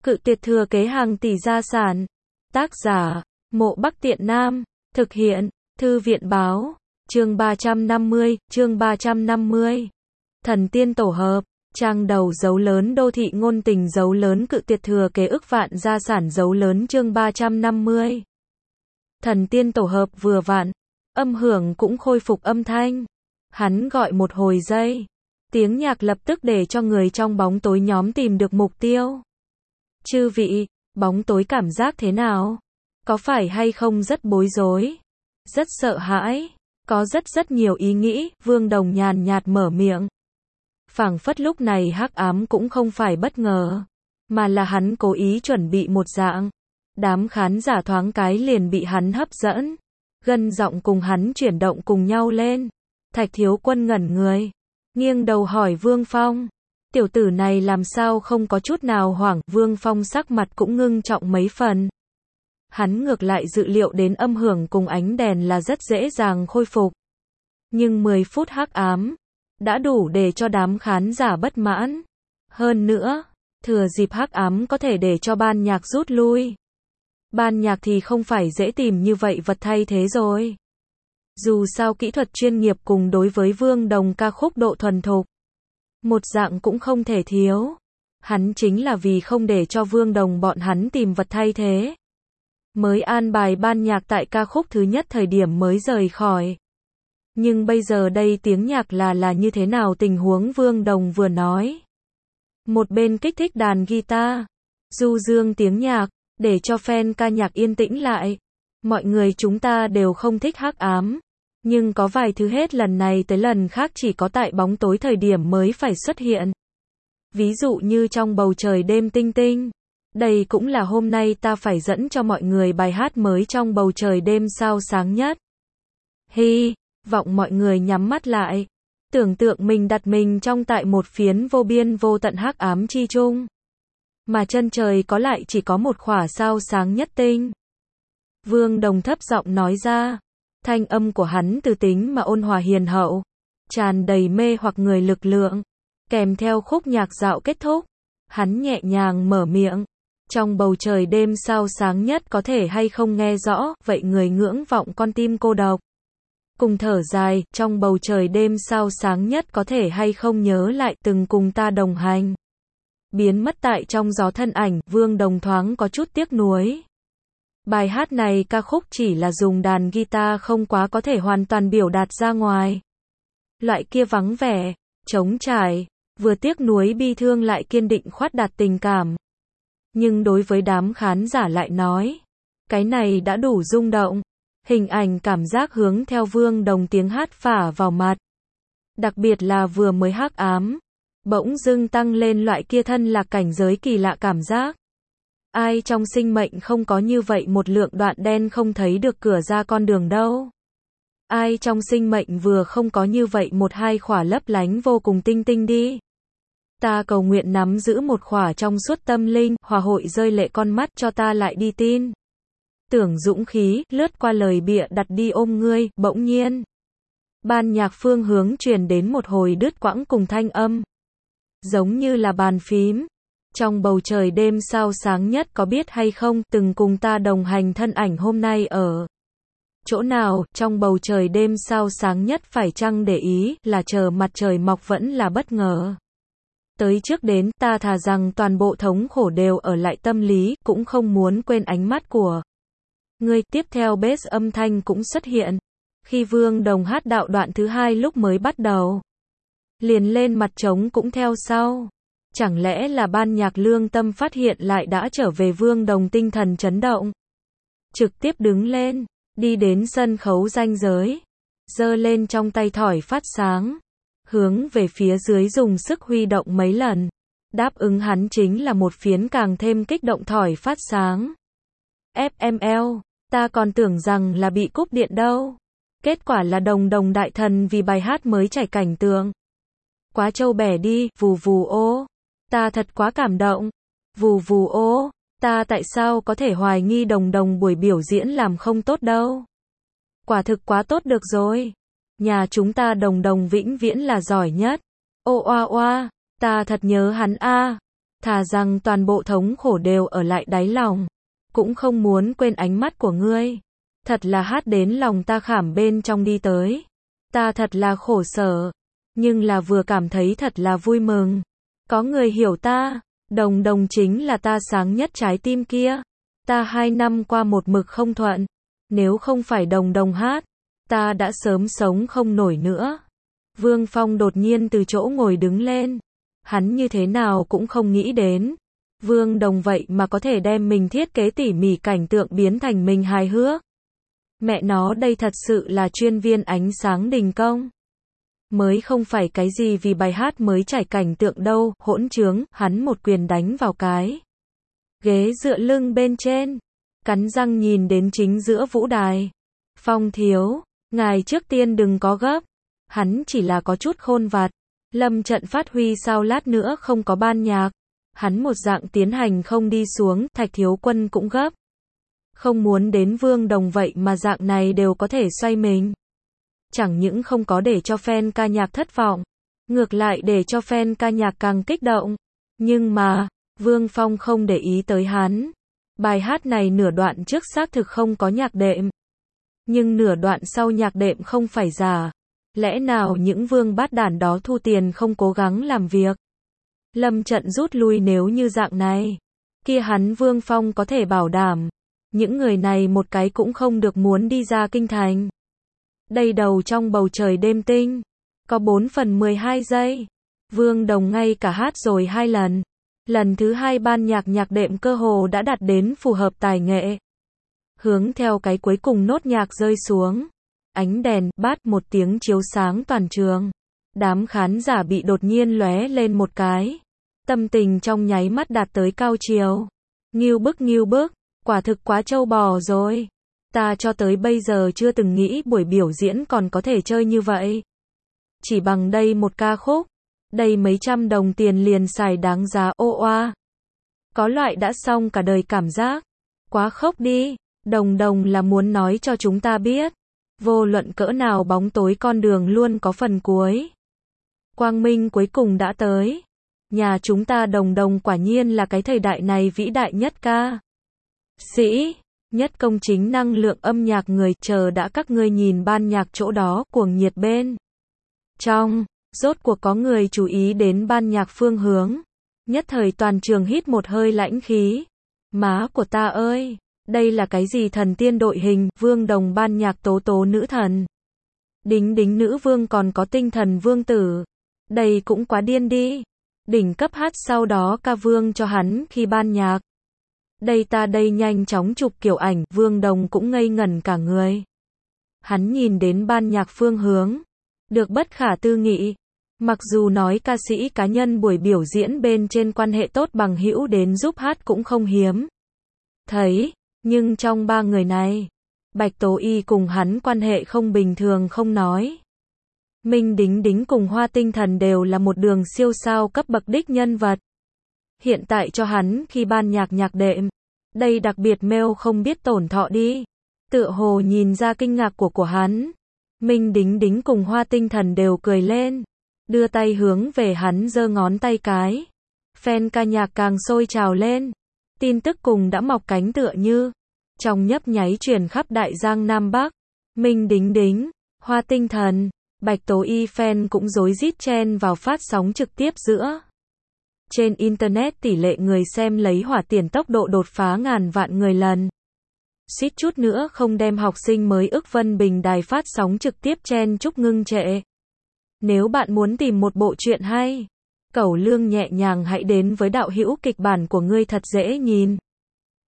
Cự tuyệt thừa kế hàng tỷ gia sản. Tác giả, Mộ Bắc Tiện Nam. Thực hiện, Thư viện báo. Chương 350. Thần tiên tổ hợp. Trang đầu dấu lớn đô thị ngôn tình dấu lớn cự tuyệt thừa kế ức vạn gia sản dấu lớn chương 350. Thần tiên tổ hợp vừa vặn. Âm hưởng cũng khôi phục âm thanh. Hắn gọi một hồi giây. Tiếng nhạc lập tức để cho người trong bóng tối nhóm tìm được mục tiêu. Chư vị, bóng tối cảm giác thế nào? Có phải hay không rất bối rối? Rất sợ hãi? Có rất nhiều ý nghĩ, Vương Đồng nhàn nhạt mở miệng. Phảng phất lúc này hắc ám cũng không phải bất ngờ, mà là hắn cố ý chuẩn bị một dạng. Đám khán giả thoáng cái liền bị hắn hấp dẫn. Gân giọng cùng hắn chuyển động cùng nhau lên. Thạch Thiếu Quân ngẩn người, nghiêng đầu hỏi Vương Phong. Tiểu tử này làm sao không có chút nào hoảng, Vương Phong sắc mặt cũng ngưng trọng mấy phần. Hắn ngược lại dự liệu đến âm hưởng cùng ánh đèn là rất dễ dàng khôi phục. Nhưng 10 phút hắc ám đã đủ để cho đám khán giả bất mãn. Hơn nữa, thừa dịp hắc ám có thể để cho ban nhạc rút lui. Ban nhạc thì không phải dễ tìm như vậy vật thay thế rồi. Dù sao kỹ thuật chuyên nghiệp cùng đối với Vương Đồng ca khúc độ thuần thục, một dạng cũng không thể thiếu. Hắn chính là vì không để cho Vương Đồng bọn hắn tìm vật thay thế, mới an bài ban nhạc tại ca khúc thứ nhất thời điểm mới rời khỏi. Nhưng bây giờ đây tiếng nhạc là như thế nào tình huống Vương Đồng vừa nói. Một bên kích thích đàn guitar, du dương tiếng nhạc, để cho fan ca nhạc yên tĩnh lại. Mọi người chúng ta đều không thích hắc ám. Nhưng có vài thứ hết lần này tới lần khác chỉ có tại bóng tối thời điểm mới phải xuất hiện. Ví dụ như trong bầu trời đêm tinh tinh. Đây cũng là hôm nay ta phải dẫn cho mọi người bài hát mới trong bầu trời đêm sao sáng nhất. Hy vọng mọi người nhắm mắt lại. Tưởng tượng mình đặt mình trong tại một phiến vô biên vô tận hắc ám chi chung. Mà chân trời có lại chỉ có một khỏa sao sáng nhất tinh. Vương Đồng thấp giọng nói ra. Thanh âm của hắn từ tính mà ôn hòa hiền hậu, tràn đầy mê hoặc người lực lượng, kèm theo khúc nhạc dạo kết thúc. Hắn nhẹ nhàng mở miệng. Trong bầu trời đêm sao sáng nhất có thể hay không nghe rõ, vậy người ngưỡng vọng con tim cô độc. Cùng thở dài, trong bầu trời đêm sao sáng nhất có thể hay không nhớ lại từng cùng ta đồng hành. Biến mất tại trong gió thân ảnh, Vương Đồng thoáng có chút tiếc nuối. Bài hát này ca khúc chỉ là dùng đàn guitar không quá có thể hoàn toàn biểu đạt ra ngoài. Loại kia vắng vẻ, trống trải, vừa tiếc nuối bi thương lại kiên định khoát đạt tình cảm. Nhưng đối với đám khán giả lại nói, cái này đã đủ rung động. Hình ảnh cảm giác hướng theo Vương Đồng tiếng hát phả vào mặt. Đặc biệt là vừa mới hắc ám, bỗng dưng tăng lên loại kia thân là cảnh giới kỳ lạ cảm giác. Ai trong sinh mệnh không có như vậy một lượng đoạn đen không thấy được cửa ra con đường đâu. Ai trong sinh mệnh vừa không có như vậy một hai khỏa lấp lánh vô cùng tinh tinh đi. Ta cầu nguyện nắm giữ một khỏa trong suốt tâm linh, hòa hội rơi lệ con mắt cho ta lại đi tin. Tưởng dũng khí, lướt qua lời bịa đặt đi ôm ngươi, bỗng nhiên. Ban nhạc phương hướng truyền đến một hồi đứt quãng cùng thanh âm. Giống như là bàn phím. Trong bầu trời đêm sao sáng nhất có biết hay không, từng cùng ta đồng hành thân ảnh hôm nay ở chỗ nào, trong bầu trời đêm sao sáng nhất phải chăng để ý, là chờ mặt trời mọc vẫn là bất ngờ. Tới trước đến, ta thà rằng toàn bộ thống khổ đều ở lại tâm lý, cũng không muốn quên ánh mắt của ngươi. Tiếp theo bass âm thanh cũng xuất hiện. Khi Vương Đồng hát đạo đoạn thứ hai lúc mới bắt đầu, liền lên mặt trống cũng theo sau. Chẳng lẽ là ban nhạc lương tâm phát hiện lại đã trở về, Vương Đồng tinh thần chấn động. Trực tiếp đứng lên, đi đến sân khấu ranh giới, giơ lên trong tay thỏi phát sáng, hướng về phía dưới dùng sức huy động mấy lần. Đáp ứng hắn chính là một phiến càng thêm kích động thỏi phát sáng. FML, ta còn tưởng rằng là bị cúp điện đâu. Kết quả là Đồng đại thần vì bài hát mới trải cảnh tượng. Quá trâu bẻ đi, vù vù ô. Ta thật quá cảm động. Vù vù ô, ta tại sao có thể hoài nghi Đồng buổi biểu diễn làm không tốt đâu. Quả thực quá tốt được rồi. Nhà chúng ta Đồng vĩnh viễn là giỏi nhất. Ô oa oa, ta thật nhớ hắn a. Thà rằng toàn bộ thống khổ đều ở lại đáy lòng, cũng không muốn quên ánh mắt của ngươi. Thật là hát đến lòng ta khảm bên trong đi tới. Ta thật là khổ sở, nhưng là vừa cảm thấy thật là vui mừng. Có người hiểu ta, Đồng Đồng chính là ta sáng nhất trái tim kia. Ta 2 năm qua một mực không thuận, nếu không phải Đồng Đồng hát, ta đã sớm sống không nổi nữa. Vương Phong đột nhiên từ chỗ ngồi đứng lên. Hắn như thế nào cũng không nghĩ đến. Vương Đồng vậy mà có thể đem mình thiết kế tỉ mỉ cảnh tượng biến thành mình hài hước. Mẹ nó đây thật sự là chuyên viên ánh sáng đình công. Mới không phải cái gì vì bài hát mới trải cảnh tượng đâu, hỗn trướng, hắn một quyền đánh vào cái ghế dựa lưng bên trên, cắn răng nhìn đến chính giữa vũ đài. Phong thiếu, ngài trước tiên đừng có gấp, hắn chỉ là có chút khôn vặt. Lâm trận phát huy sao lát nữa không có ban nhạc, hắn một dạng tiến hành không đi xuống, Thạch Thiếu Quân cũng gấp. Không muốn đến Vương Đồng vậy mà dạng này đều có thể xoay mình. Chẳng những không có để cho fan ca nhạc thất vọng, ngược lại để cho fan ca nhạc càng kích động. Nhưng mà, Vương Phong không để ý tới hắn. Bài hát này nửa đoạn trước xác thực không có nhạc đệm. Nhưng nửa đoạn sau nhạc đệm không phải giả. Lẽ nào những vương bát đản đó thu tiền không cố gắng làm việc? Lâm trận rút lui nếu như dạng này. Kia hắn Vương Phong có thể bảo đảm. Những người này một cái cũng không được muốn đi ra kinh thành. Đây đầu trong bầu trời đêm tinh. Có 4/12 giây. Vương Đồng ngay cả hát rồi 2 lần. Lần thứ 2 ban nhạc đệm cơ hồ đã đạt đến phù hợp tài nghệ. Hướng theo cái cuối cùng nốt nhạc rơi xuống. Ánh đèn, bát một tiếng chiếu sáng toàn trường. Đám khán giả bị đột nhiên lóe lên một cái. Tâm tình trong nháy mắt đạt tới cao chiều. Nghiêu bức, quả thực quá trâu bò rồi. Ta cho tới bây giờ chưa từng nghĩ buổi biểu diễn còn có thể chơi như vậy. Chỉ bằng đây một ca khúc, đây mấy trăm đồng tiền liền xài đáng giá ô oa. Có loại đã xong cả đời cảm giác. Quá khốc đi, Đồng Đồng là muốn nói cho chúng ta biết. Vô luận cỡ nào bóng tối con đường luôn có phần cuối. Quang minh cuối cùng đã tới. Nhà chúng ta Đồng Đồng quả nhiên là cái thời đại này vĩ đại nhất ca sĩ, nhất công chính năng lượng âm nhạc người, chờ đã các ngươi nhìn ban nhạc chỗ đó cuồng nhiệt bên trong, rốt cuộc có người chú ý đến ban nhạc phương hướng. Nhất thời toàn trường hít một hơi lãnh khí. Má của ta ơi, đây là cái gì thần tiên đội hình, Vương Đồng ban nhạc tố tố nữ thần. Đính đính nữ vương còn có tinh thần vương tử. Đây cũng quá điên đi. Đỉnh cấp hát sau đó ca vương cho hắn khi ban nhạc. Đây nhanh chóng chụp kiểu ảnh, Vương Đồng cũng ngây ngẩn cả người. Hắn nhìn đến ban nhạc phương hướng. Được bất khả tư nghị. Mặc dù nói ca sĩ cá nhân buổi biểu diễn bên trên quan hệ tốt bằng hữu đến giúp hát cũng không hiếm thấy, nhưng trong 3 người này, Bạch Tố Y cùng hắn quan hệ không bình thường không nói. Minh Đính Đính cùng Hoa Tinh Thần đều là một đường siêu sao cấp bậc đích nhân vật. Hiện tại cho hắn khi ban nhạc đệm, đây đặc biệt mail không biết tổn thọ đi. Tựa hồ nhìn ra kinh ngạc của hắn. Minh Đính Đính cùng Hoa Tinh Thần đều cười lên, đưa tay hướng về hắn giơ ngón tay cái. Fan ca nhạc càng sôi trào lên. Tin tức cùng đã mọc cánh tựa như trong nhấp nháy truyền khắp Đại Giang Nam Bắc. Minh Đính Đính, Hoa Tinh Thần, Bạch Tố Y fan cũng rối rít chen vào phát sóng trực tiếp giữa. Trên internet tỷ lệ người xem lấy hỏa tiền tốc độ đột phá ngàn vạn người lần. Suýt chút nữa không đem học sinh mới ức Vân Bình đài phát sóng trực tiếp chen chúc ngưng trệ. Nếu bạn muốn tìm một bộ truyện hay, cẩu lương nhẹ nhàng hãy đến với đạo hữu kịch bản của ngươi thật dễ nhìn.